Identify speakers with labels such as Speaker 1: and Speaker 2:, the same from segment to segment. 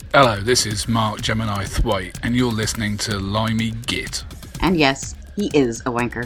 Speaker 1: Hello, this is Mark Gemini Thwaite, and you're listening to Limey Git.
Speaker 2: And yes, he is a wanker.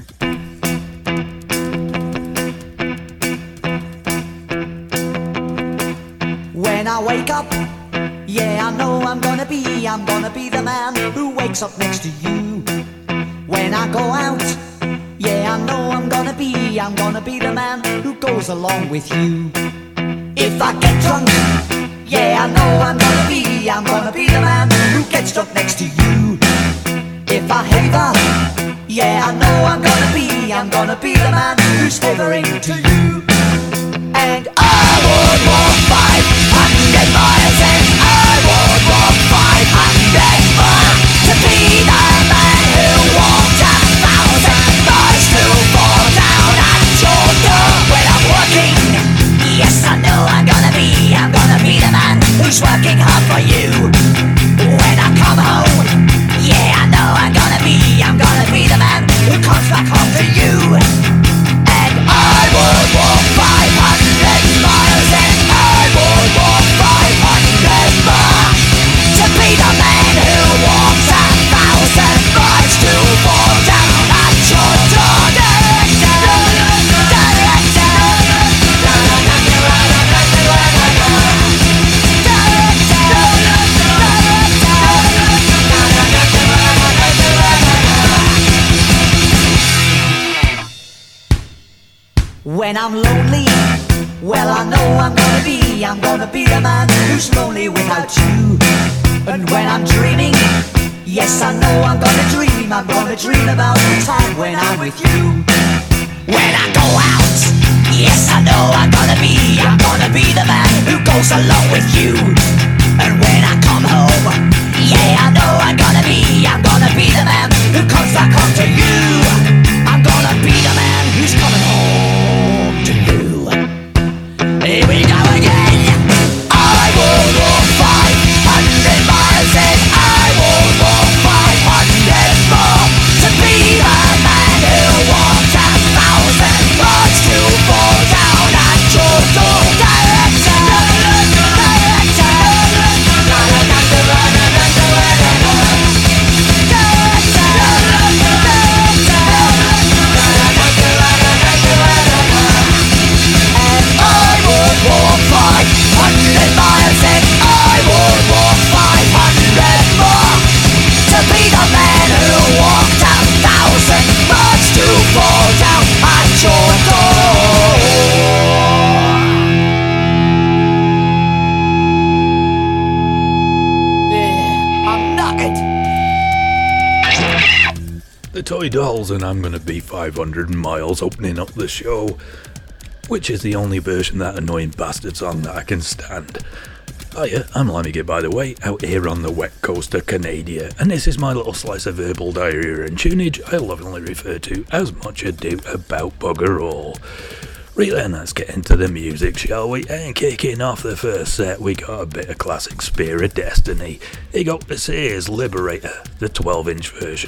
Speaker 3: When I wake up, yeah, I know I'm gonna be the man who wakes up next to you. When I go out, yeah, I know I'm gonna be the man who goes along with you. If I get drunk, yeah, I know I'm gonna be the man who gets drunk next to you. If I haver, yeah, I know I'm gonna be the man who's havering to you. And I would walk 500 miles, and I would walk 500 more to be the man who walked 1,000 miles to fall down at your door when I'm working. Yes, I know I'm gonna be the man who's working hard for you. When I come home, yeah, I know I'm gonna be the man who comes back home to you. And I would walk 500 miles, and I would walk 500 more to be the man who walks 1,000 miles to fall down at your door. When I'm lonely, well, I know I'm gonna be the man who's lonely without you. And when I'm dreaming, yes, I know I'm gonna dream about the time when I'm with you. When I go out, yes, I know I'm gonna be the man who goes along with you. And when I come home, yeah, I know I'm gonna be the man who comes back home to you. I'm gonna be the man who's coming home to you. Here we go again. I will walk 500 miles, and I will walk 500 more to be the man who walked 1,000 miles to fall down at your door. Walk 500 miles, and I would walk 500 more to be the man who walked 1,000 miles to fall down at your door. Yeah, I'm knackered.
Speaker 4: The Toy Dolls and I'm Gonna Be 500 Miles opening up the show, which is the only version of that annoying bastard song that I can stand. Hiya, I'm Limey Git, by the way, out here on the wet coast of Canada, and this is my little slice of verbal diarrhea and tunage I lovingly refer to as much ado about bugger all. Right then, let's get into the music, shall we? And kicking off the first set, we got a bit of classic Spear of Destiny. You got this here's Liberator, the 12-inch version.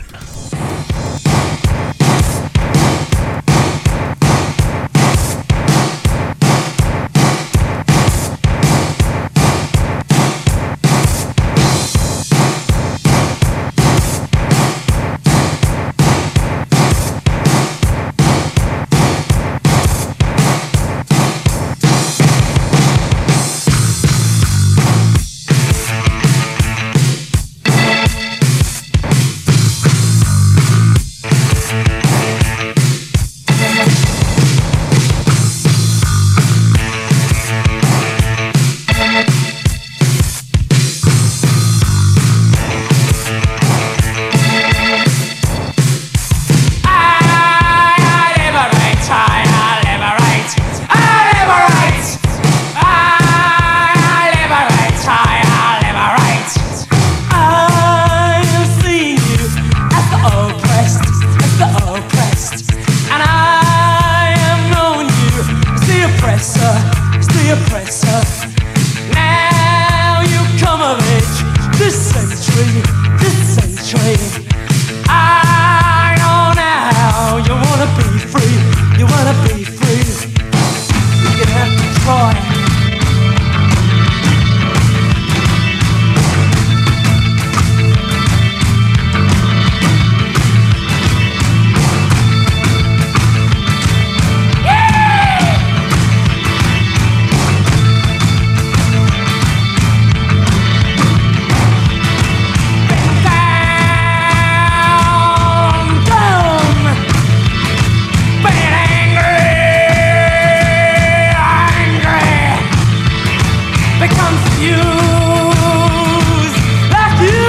Speaker 3: confused like you.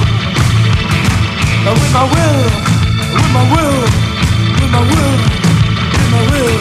Speaker 3: But with my will, with my will, with my will, with my will.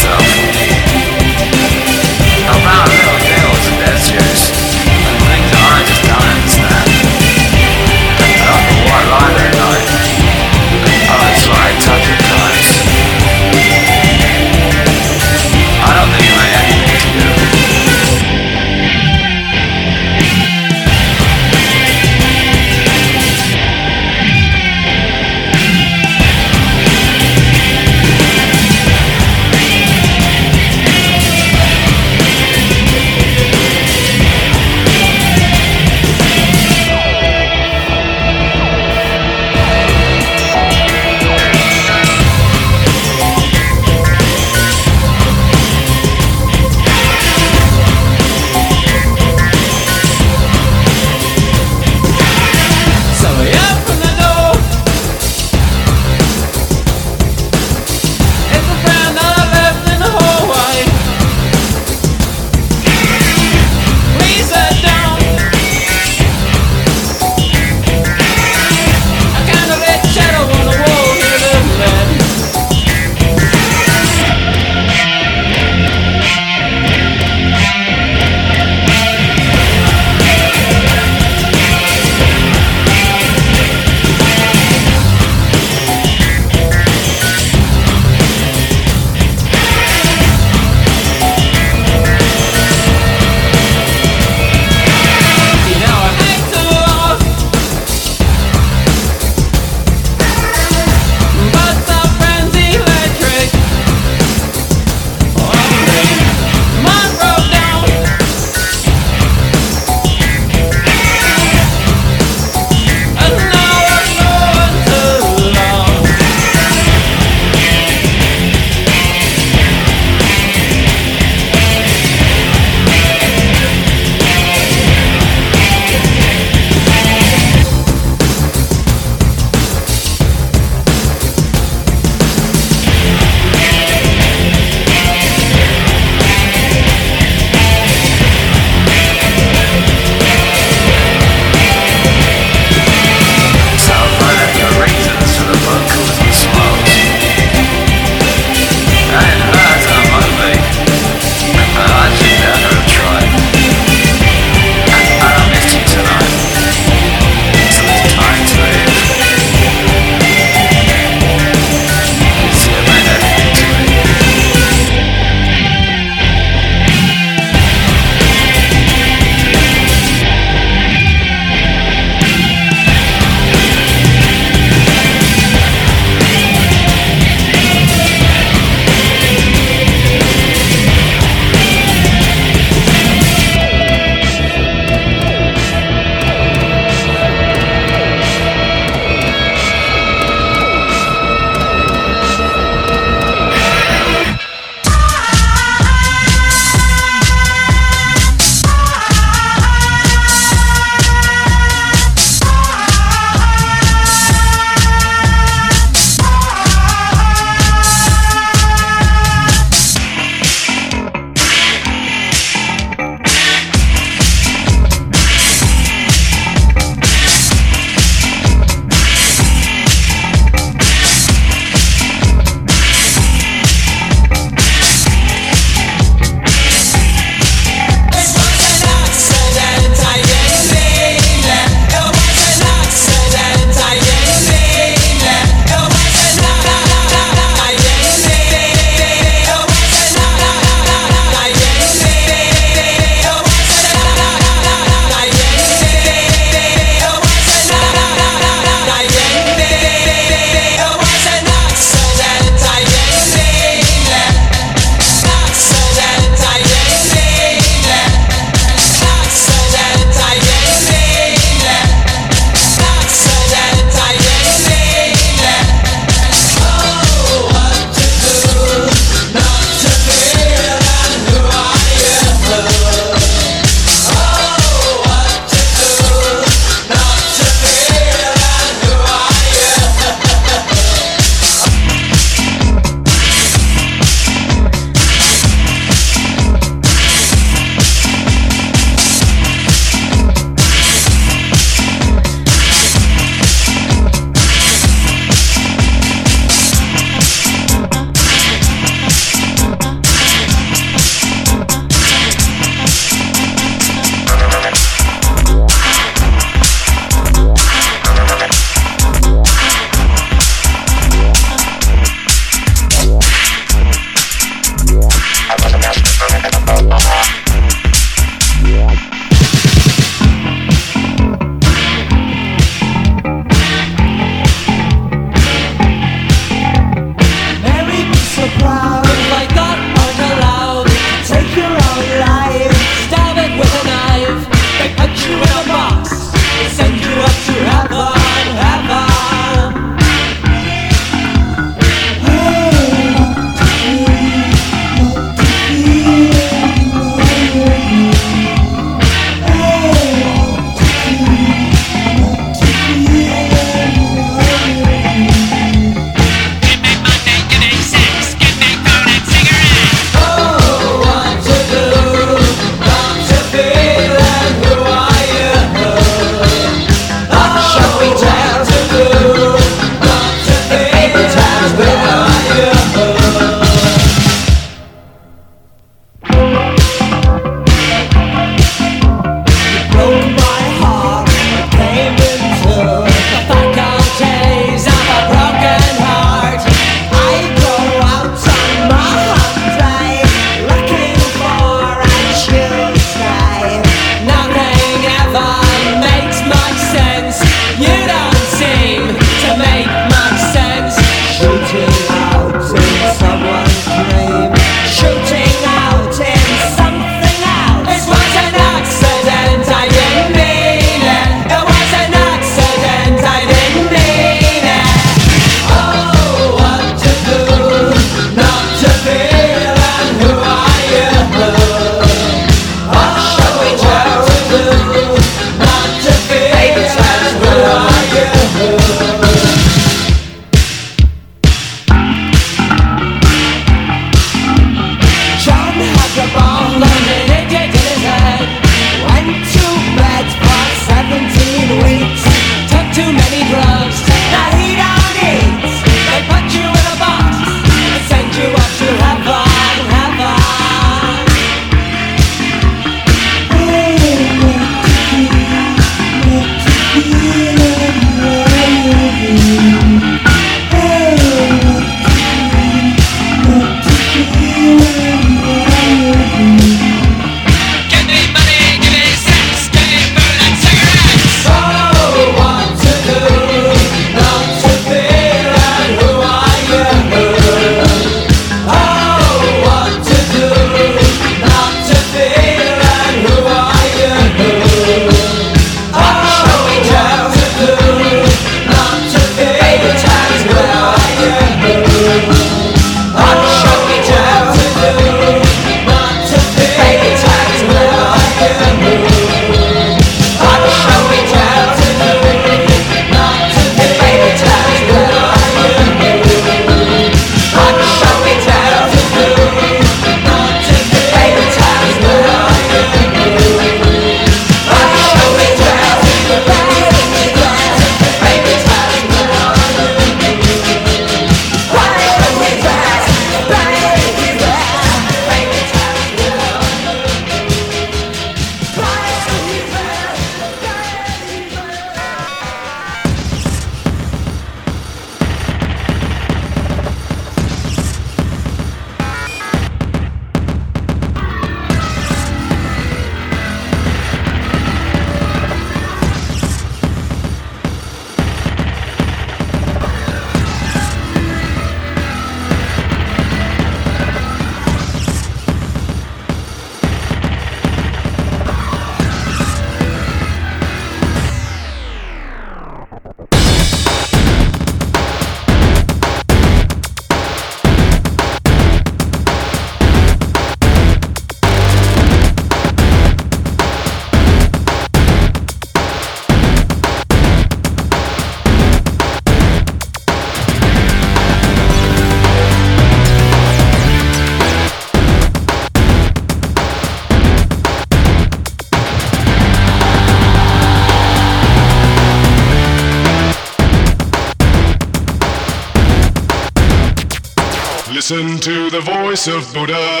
Speaker 5: Listen to the voice of Buddha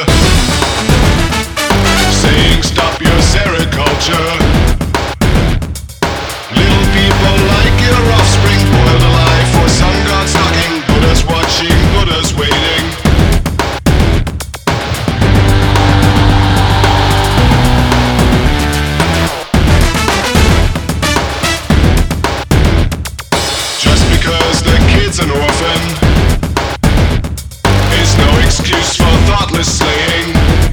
Speaker 5: saying stop your sericulture. Little people like your offspring boiled alive for sun god stalking. Buddha's watching, Buddha's waiting. Just because the kid's an orphan no excuse for thoughtless slaying.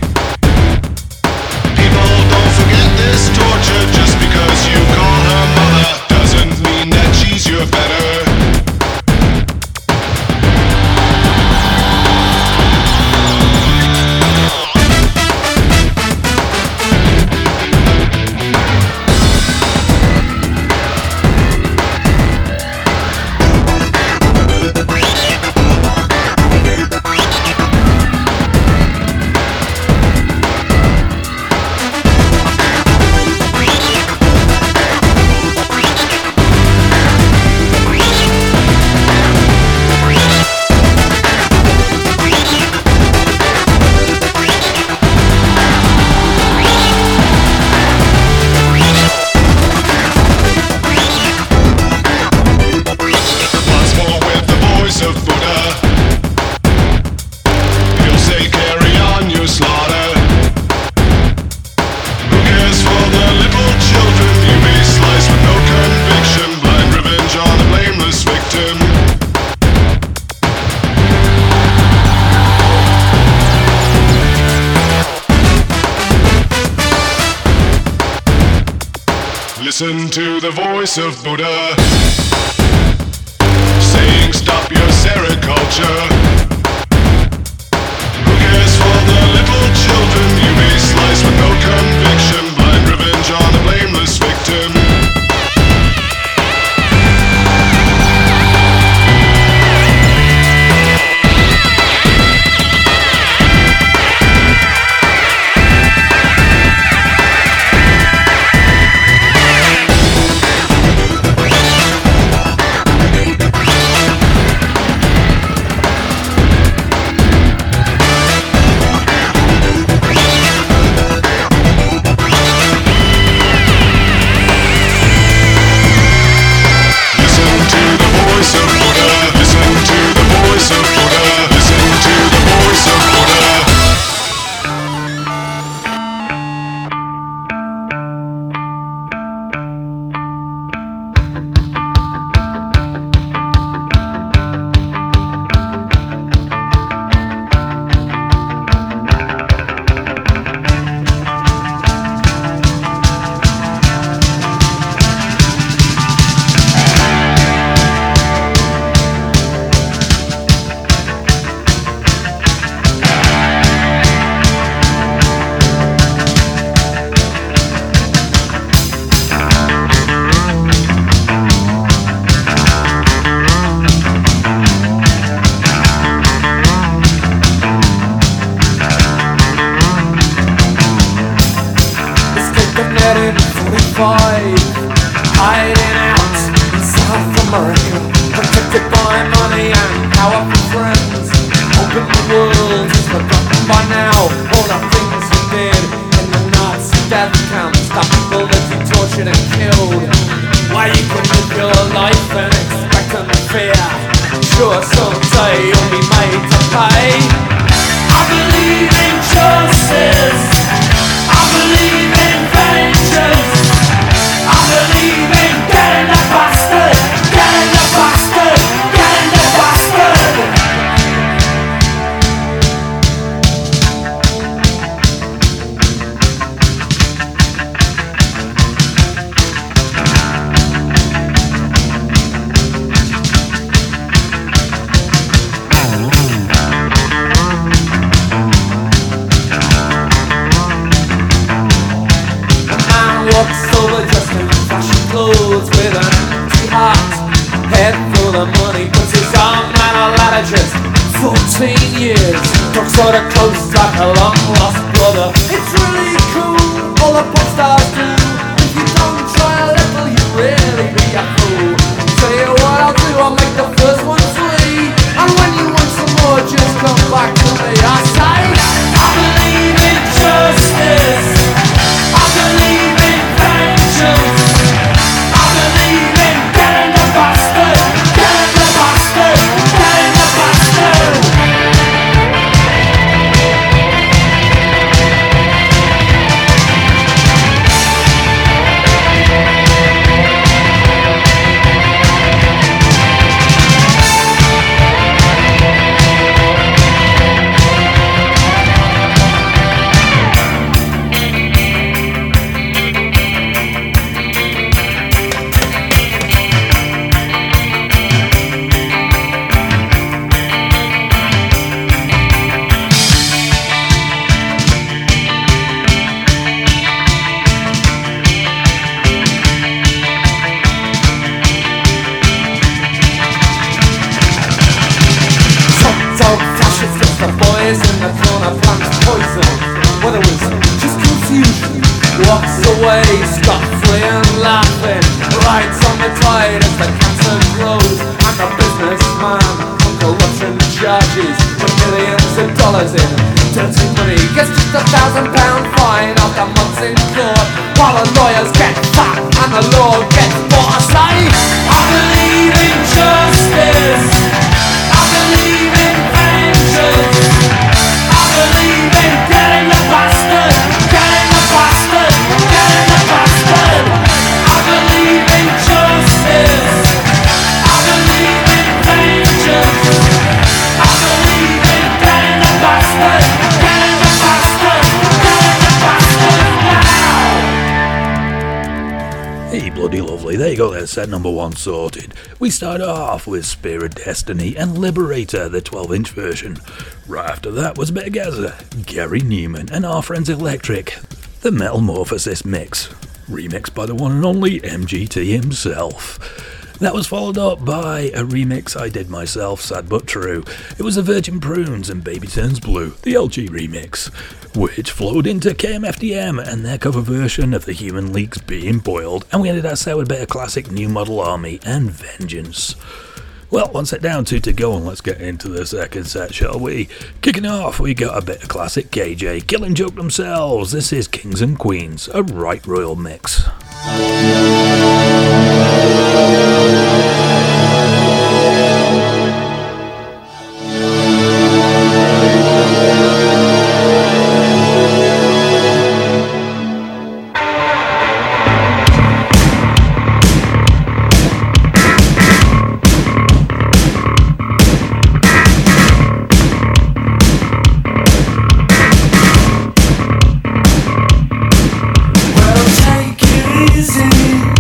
Speaker 5: People don't forget this torture. Just because you call her mother doesn't mean that she's your better. Listen to the voice of Buddha saying stop your sericulture. Who cares for the little children you may slice with no conviction? Blind revenge on a blameless victim.
Speaker 6: survive. Hiding out in South America, protected by money and powerful friends. Hoping the world is forgotten by now. All the things you did in the Nazi death camps, the people that you tortured and killed. Why you could live your life and expect and fear. Sure, someday you'll be made to pay. I believe in justice. I believe in vengeance. I believe in getting the bastard, getting the bastard, getting the bastard. Walks over dressed in fashion clothes with an empty heart, head full of money, puts his arm around a ladder just 14 years, talks sort of close like a long lost brother. It's really cool, all the pop stars do. If you don't try a little, you really be a fool. Tell you what I'll do, I'll make the first one free, and when you want some more, just come back to me. I say, I believe in justice. I believe in vengeance. I believe in getting the bastard, getting the bastard, getting the bastard. Top fascists against the boys in the corner plants poison. Well, it was just confusion. Walks away, scot-free and laughing. Rides on the tide as the cancer grows. And the businessman on corruption charges with millions of dollars in dirty money gets just £1,000 fine after months in court, while the lawyers get fat and the law gets what I say. I believe in justice. I believe in vengeance. I believe in getting the bastard, getting the bastard, getting the bastard. I believe in justice. I believe in vengeance. I believe in getting the bastard, getting the bastard, getting the bastard now.
Speaker 4: Hey, bloody lovely, there you go, there's set number 1 sorted. We start off with Spear of Destiny and Liberator, the 12-inch version. Right after that was Gaza, Gary Newman and Our Friends Electric, the Metamorphosis mix, remixed by the one and only MGT himself. That was followed up by a remix I did myself, sad but true. It was the Virgin Prunes and Baby Turns Blue, the LG remix, which flowed into KMFDM and their cover version of The Human League's Being Boiled, and we ended our set with a bit of classic New Model Army and Vengeance. Well, one set down, 2 to go, and let's get into the second set, shall we? Kicking off, we got a bit of classic KJ, Killing Joke themselves. This is Kings and Queens, a right royal mix.
Speaker 3: Well, take it easy.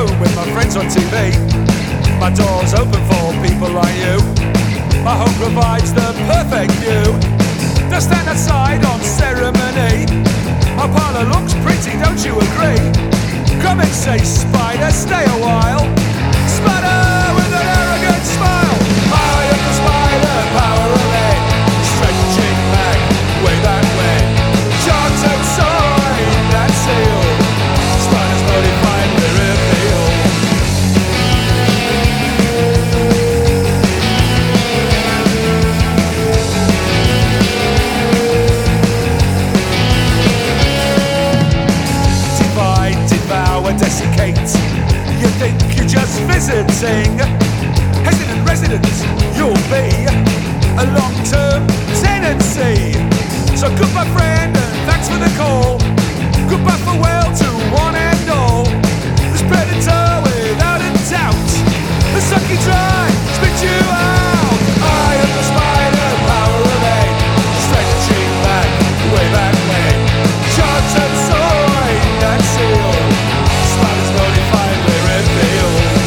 Speaker 7: home with my friends on TV. My door's open for people like you. My home provides the perfect view. Don't stand outside on ceremony. My parlour looks pretty, don't you agree? Come and say spider, stay a while. Spider with an arrogant smile. I am the spider, power of it. Stretching back, way that way. Charts outside that seal. Spider's modified with appeal. Desiccate. You think you're just visiting. Hesitant residents, you'll be a long-term tenancy. So goodbye friend and thanks for the call. Goodbye farewell to one and all. This predator without a doubt. The suck you dry, spit you out. I am the spider, power of eight. Stretching back, way that way. Charge that sword, that seal. Spiders notified we're revealed.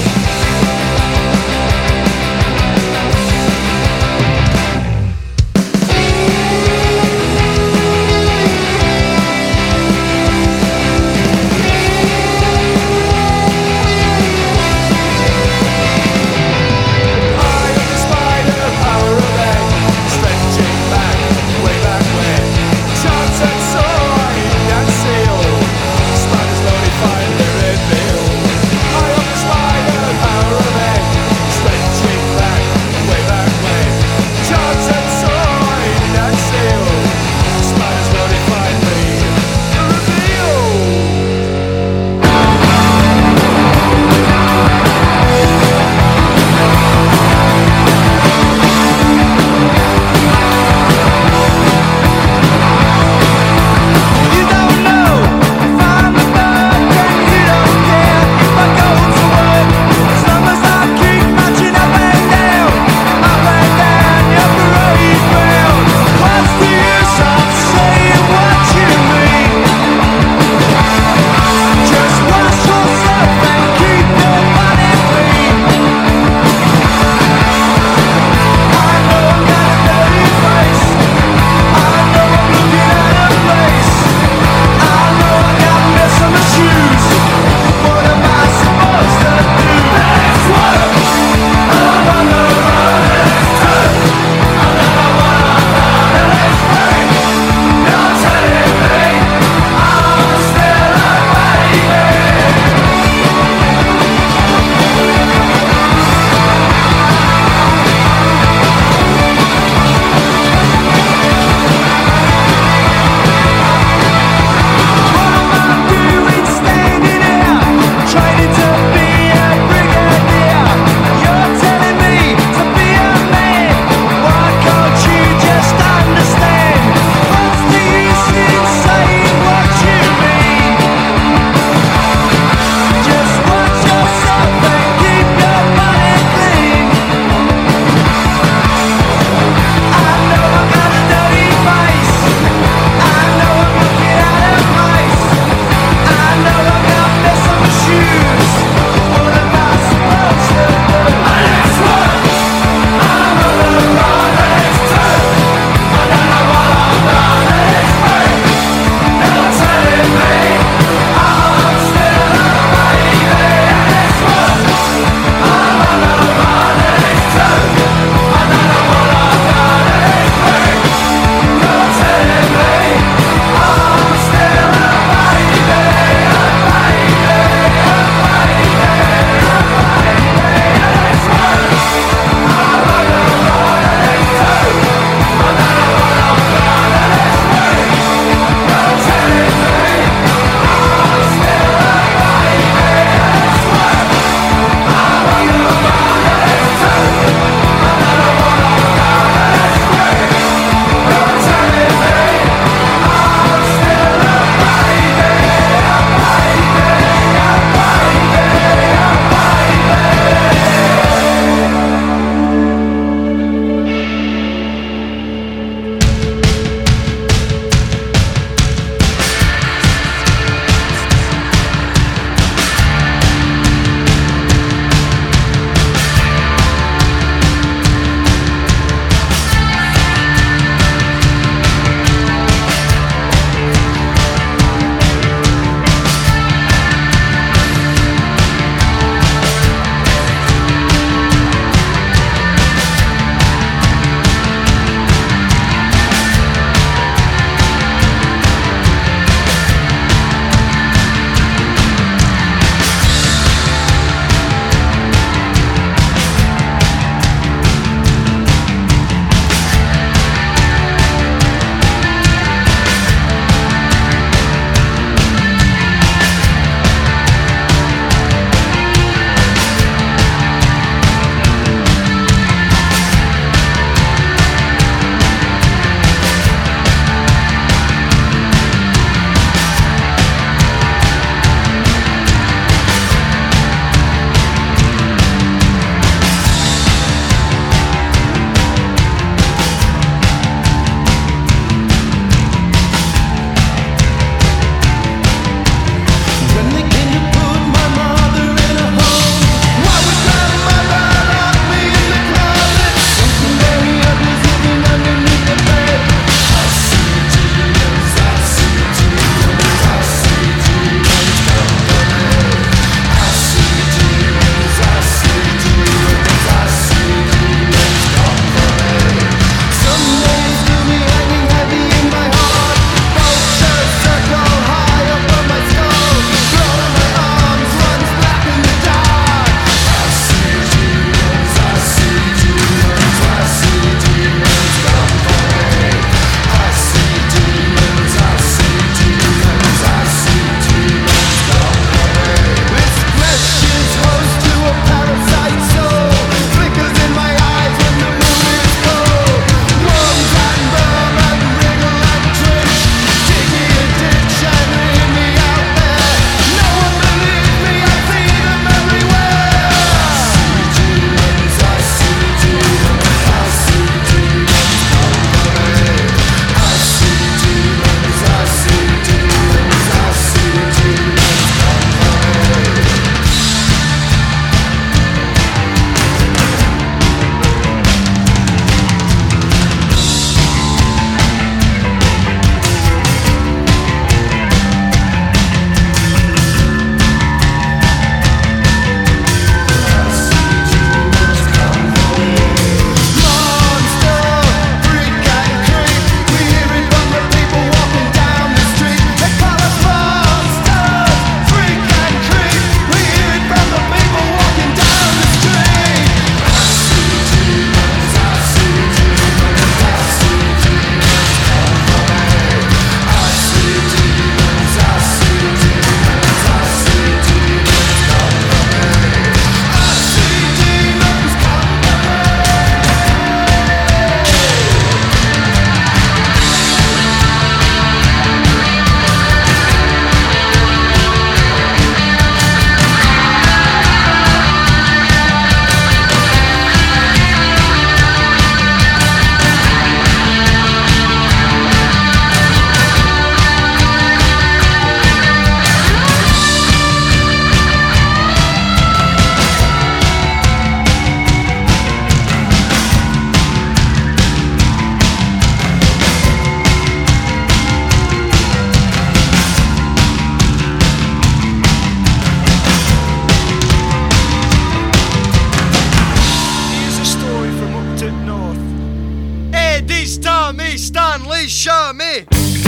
Speaker 8: show me.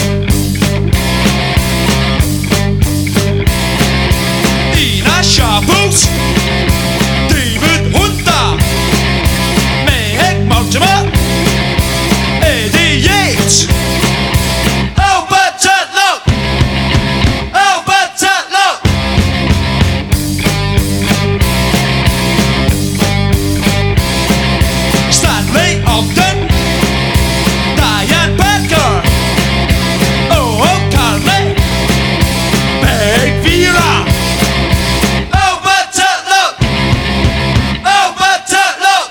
Speaker 7: Ina Sharples, David Hunter, Meg Mortimer, Eddie Yates, Albert Tutlow, Albert Tutlow. Stanley Ogden, Diane Parker, Oh Carly, Meg Vera, Albert Tutlow, Albert Tutlow.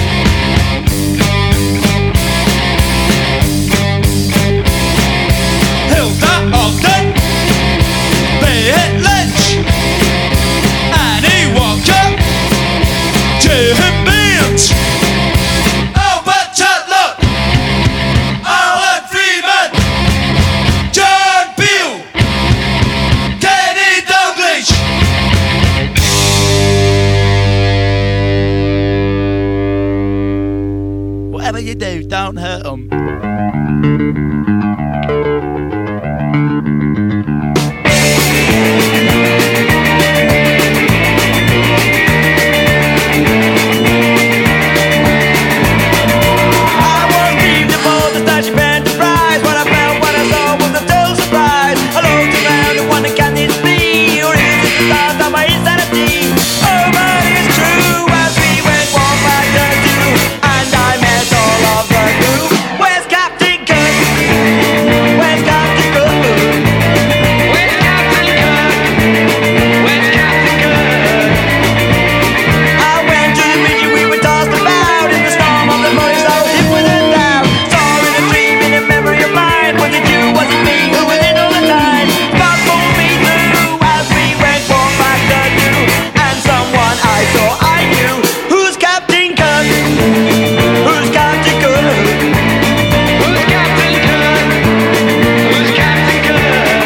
Speaker 7: Hilda Ogden, Beat Lynch, Annie Walker, Jim Beard, Albert Tutlow, Alan Freeman, John Peel, Kenny Dalglish. Whatever you do, don't hurt 'em.
Speaker 6: I was grieved before the starship Enterprise. What I felt, what I saw was a total surprise. I looked around and wondered, can this be? Or is it the start of my insanity? Oh, but it's true as we went one back to two, and I met all of the crew. Where's Captain Kirk? Where's Captain Kirk? Where's Captain Kirk? Where's Captain Kirk? I went to the beach and we were tossed about in the storm of the morning, so hit with a doubt. Saw in a dream, in a memory of mine. Was it you, was it me, who was in all the time? God pulled me through as we went one back to two, and someone I saw I knew. Who's Captain Kirk? Who's Captain Kirk? Who's Captain Kirk? Who's Captain Kirk?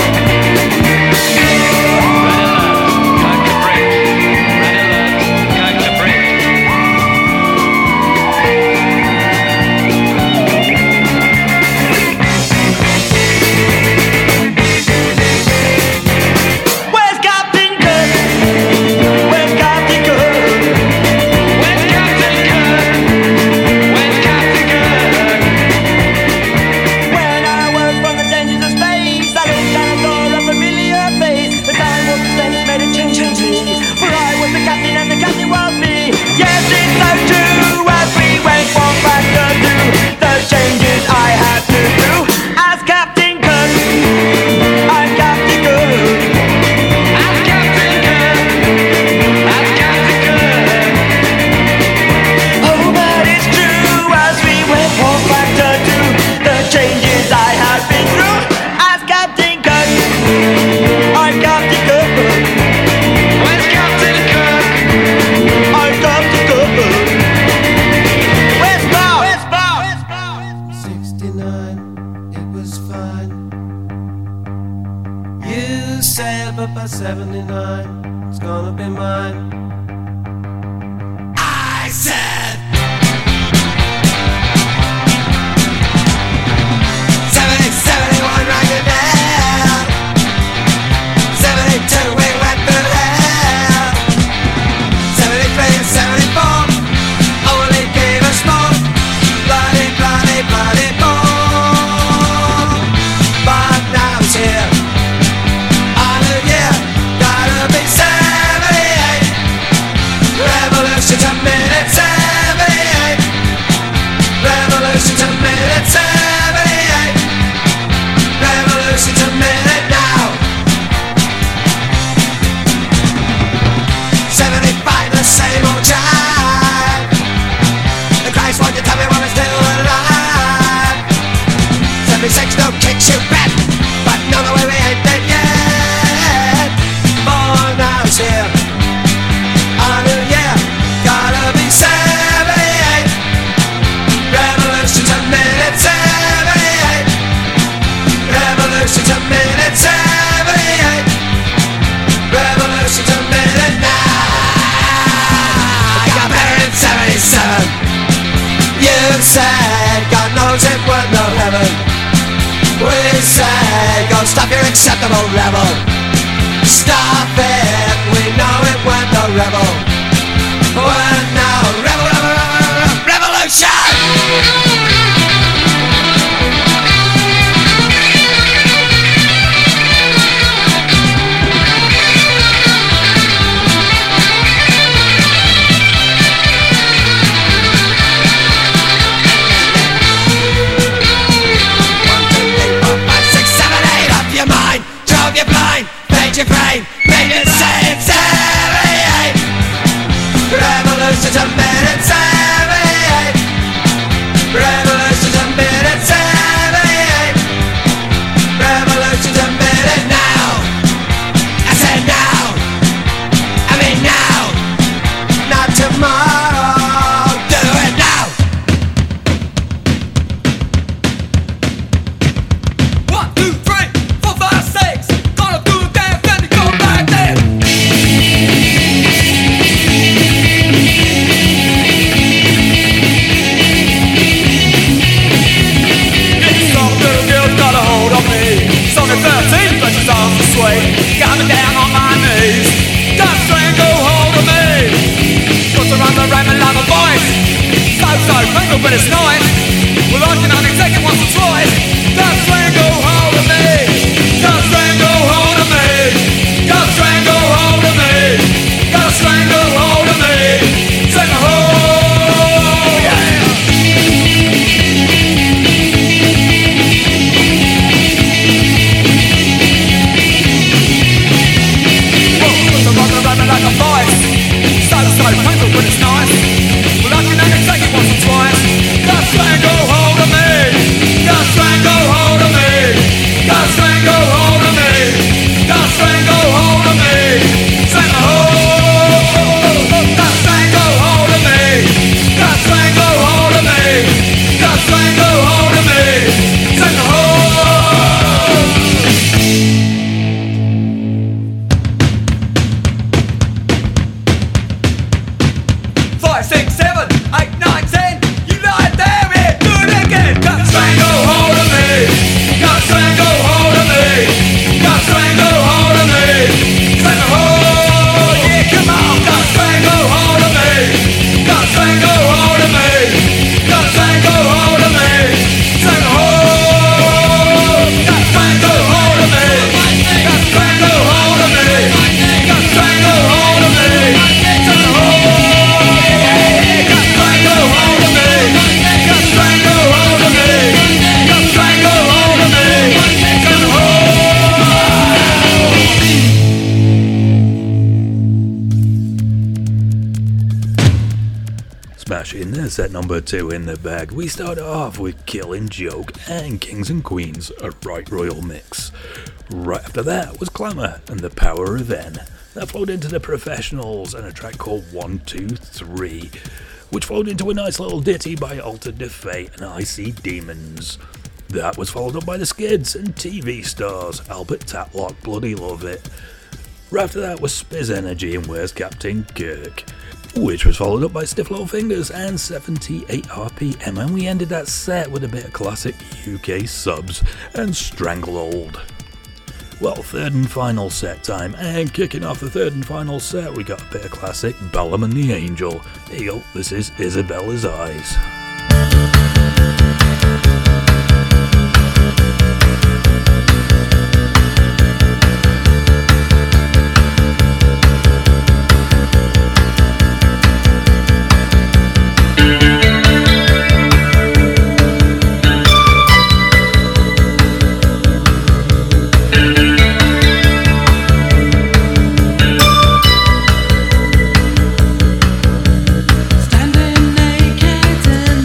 Speaker 6: Where's Captain Kirk? Where's Captain Kirk? Where's Captain Kirk? Where's Captain Kirk? When I woke from the dangers of space, I looked and I saw a familiar face. The time was spent made a change in me, for I was the captain and the captain was me. Yes, it's so true as we went one back to two, the changes I had to do as Captain Kirk. I'm Captain Kirk. I'm Captain Kirk. I'm Captain Kirk. Oh, but it's true as we went one back to two, the changes I have been through as Captain Kirk. I'm Captain Kirk. Where's Captain Kirk? I'm Captain Kirk. Where's Bob? Where's Bob?
Speaker 9: 69, it was fine. You said, but by 79, it's gonna be mine. I said 70, 71 right to now. 72 we went to hell. 73 and 74 only gave us more. Bloody, bloody, bloody more. But now it's here. On the year, gotta be 78. Revolution's a minute. say, go stop your acceptable level. Stop it, we know it when the rebel. When now, revolution! Your blind, made your brain, made it say it's every eight. Revolution's a minute, it's every eight. Revolution's a minute, it's every eight. Revolution's a minute now. I said now. I mean now. Not tomorrow. Do it now. 1, 2, 3, 4, 5, 6. Only 13, but she's off the sway. Got me down on my knees. That string go hold of me. Puts her on the rhyming like a voice. So painful, but it's nice. We're looking on it, take it once or twice. That string go hold of me. That string go hold of me. That string go hold of me. That string go hold of me. Sing a hold, yeah. Like a voice. So painful, but it's nice. Well, I can only take it once or twice. That string go hold of me. That string go hold of me. That string go hold of me. That string go hold of me. Sing a hold. That string go hold of me. That string go hold of me. That string go hold of me. Sing a hold.
Speaker 4: Set number 2 in the bag. We start off with Killing Joke and Kings and Queens, a right royal mix. Right after that was Clamour and The Power of N. That flowed into The Professionals and a track called 1, 2, 3, which flowed into a nice little ditty by Altered to Fate and I See Demons. That was followed up by The Skids and TV Stars, Albert Tatlock, Bloody Love It. Right after that was Spiz Energy and Where's Captain Kirk, which was followed up by Stiff Little Fingers and 78 RPM, and we ended that set with a bit of classic UK subs and Stranglehold. Well, third and final set time, and kicking off the third and final set we got a bit of classic Balaam and the Angel. Here you go, this is Isabella's Eyes.
Speaker 8: Standing naked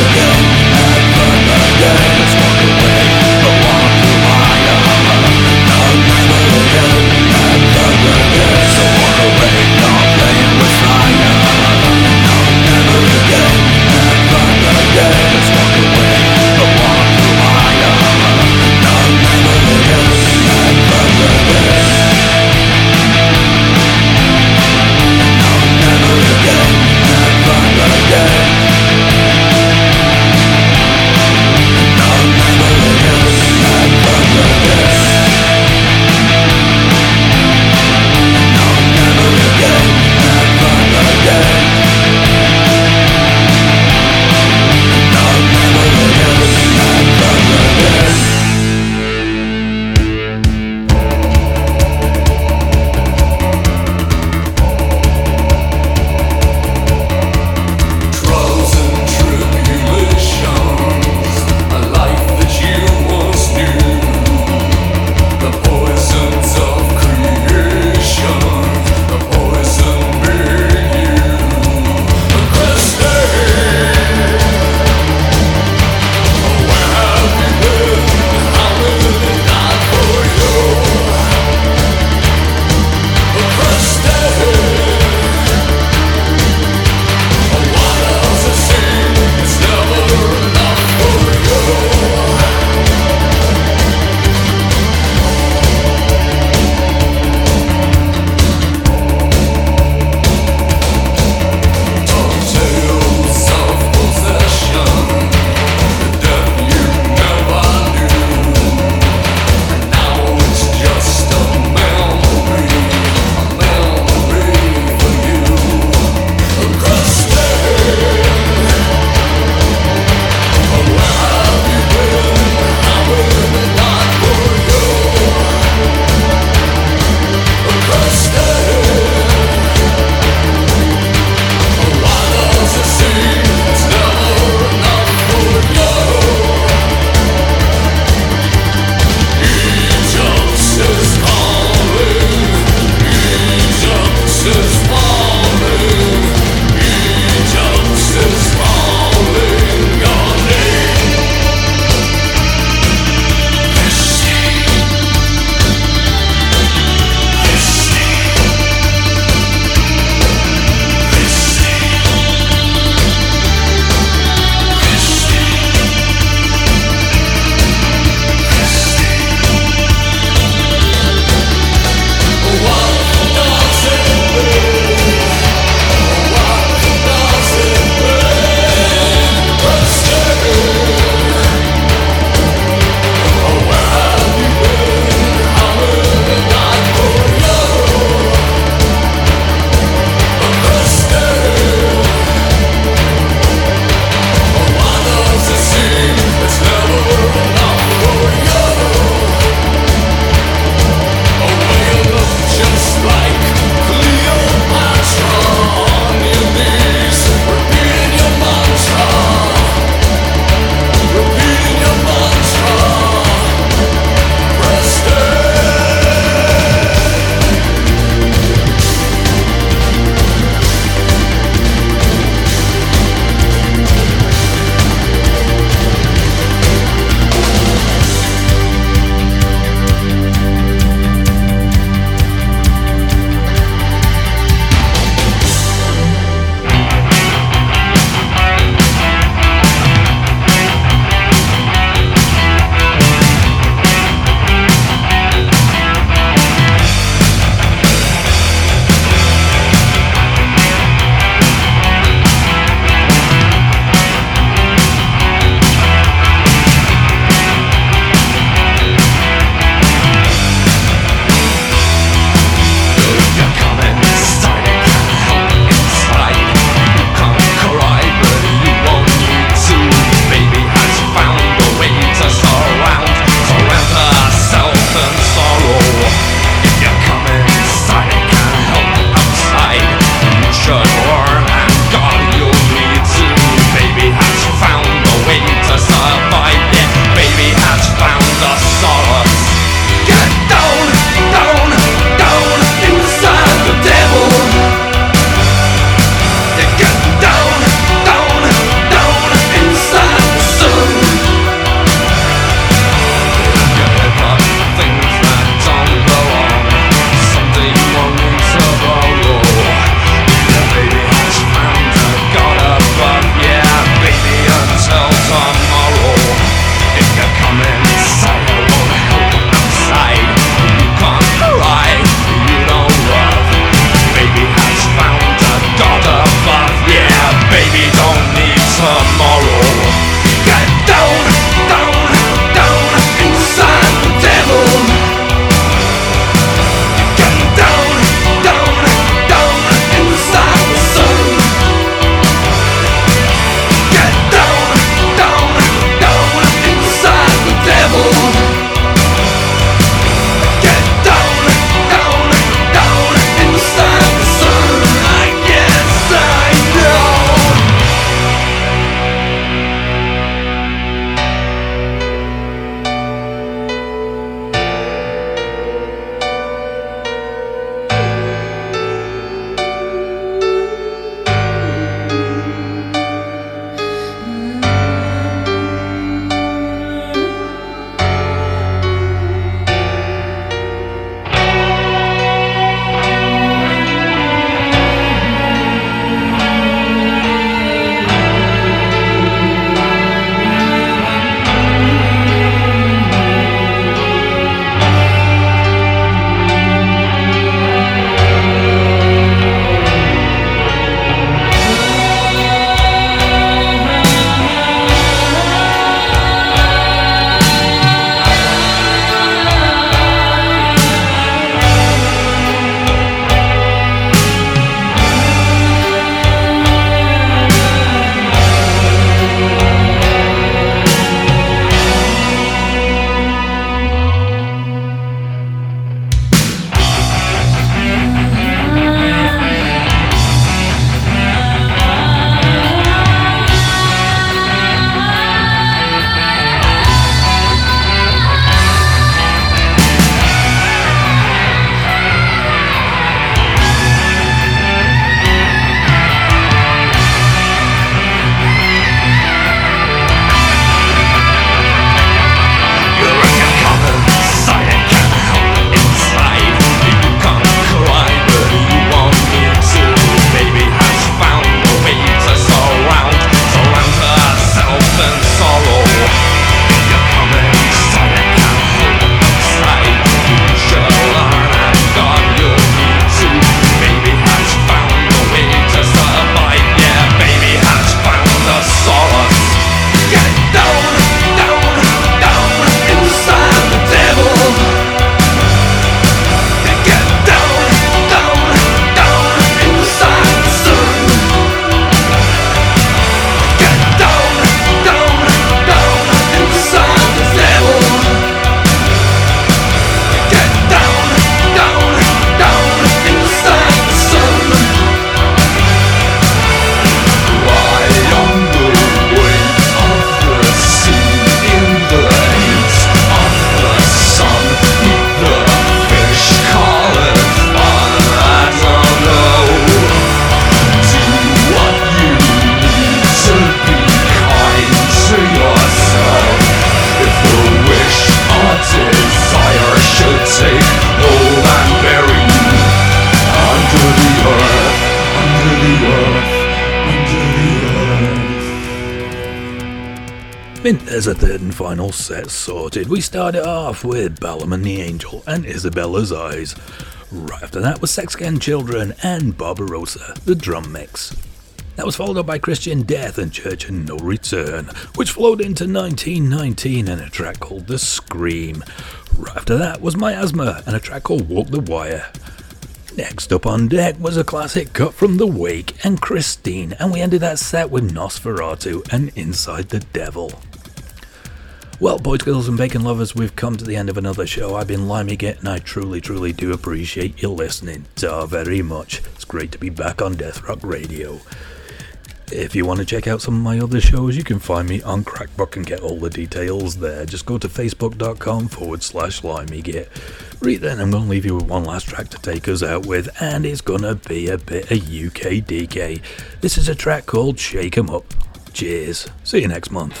Speaker 4: Mint, there's a third and final set sorted. We started off with Balaam and the Angel and Isabella's Eyes. Right after that was Sex Again Children and Barbarossa, the drum mix. That was followed up by Christian Death and Church and No Return, which flowed into 1919 and a track called The Scream. Right after that was Miasma and a track called Walk the Wire. Next up on deck was a classic cut from The Wake and Christine, and we ended that set with Nosferatu and Inside the Devil. Well, boys, girls and bacon lovers, we've come to the end of another show. I've been Limey Git, and I truly do appreciate you listening. So very much. It's great to be back on Death Rock Radio. If you want to check out some of my other shows, you can find me on Crackbook and get all the details there. Just go to facebook.com/LimeyGit. Right then, I'm going to leave you with one last track to take us out with, and it's going to be a bit of UK DK. This is a track called Shake 'Em Up. Cheers. See you next month.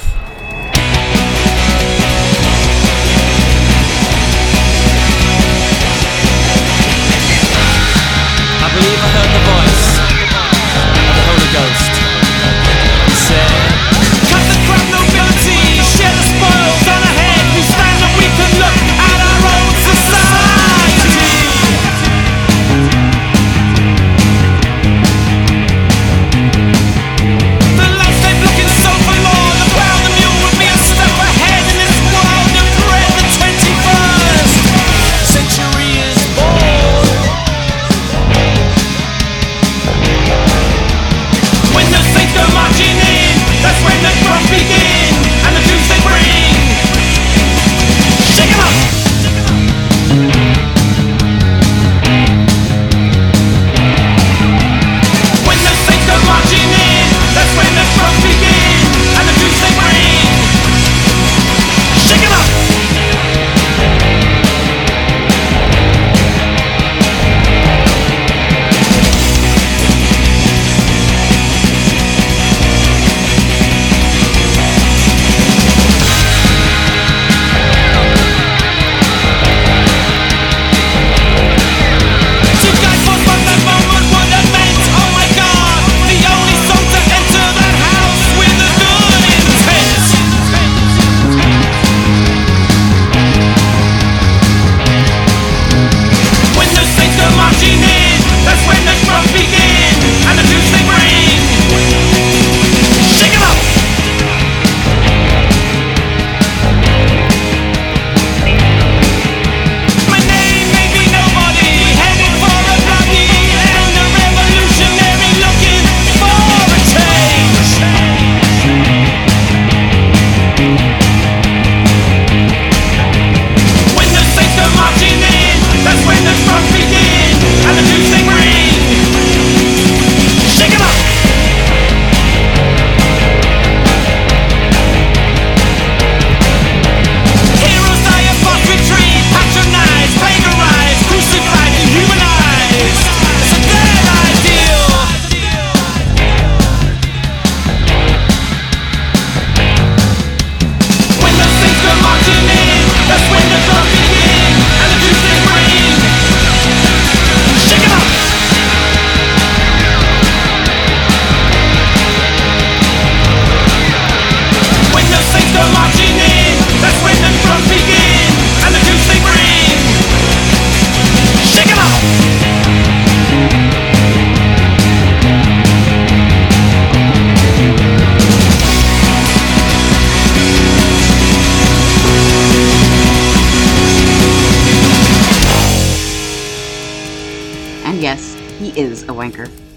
Speaker 6: I believe I heard the voice of the Holy Ghost. He said, cut the crap nobility, share the spoils on ahead. We stand and we can look at our own society. The landscape looking so forlorn. The brown the mule would be a step ahead in this world of dread. The 21st century is born. When the saints go marching in, that's when the drums begin and the tunes they bring. Shake 'em up! When the saints go marching in, that's when the drums begin and the tunes they bring. Shake 'em up! Two guys fought what that moment would have meant. Oh my God, the only song to enter that house with a good intent. When the saints go marching in, that's when the drums begin and the tunes they bring. Shake 'em up! My name may be nobody, heading for a bloody and a revolutionary, looking for a change. When the saints go marching in, that's when the drums begin and the tunes they bring. Shake 'em up! Heroes die of false retreat, patronized, plagiarized, crucified, dehumanized. It's a dead ideal. When the saints go marching in, that's when the drums begin and the tunes they bring. Shake 'em up! When the saints go marching in, that's when the drums begin and the tunes they bring. Shake 'em up!
Speaker 2: And yes, he is a wanker.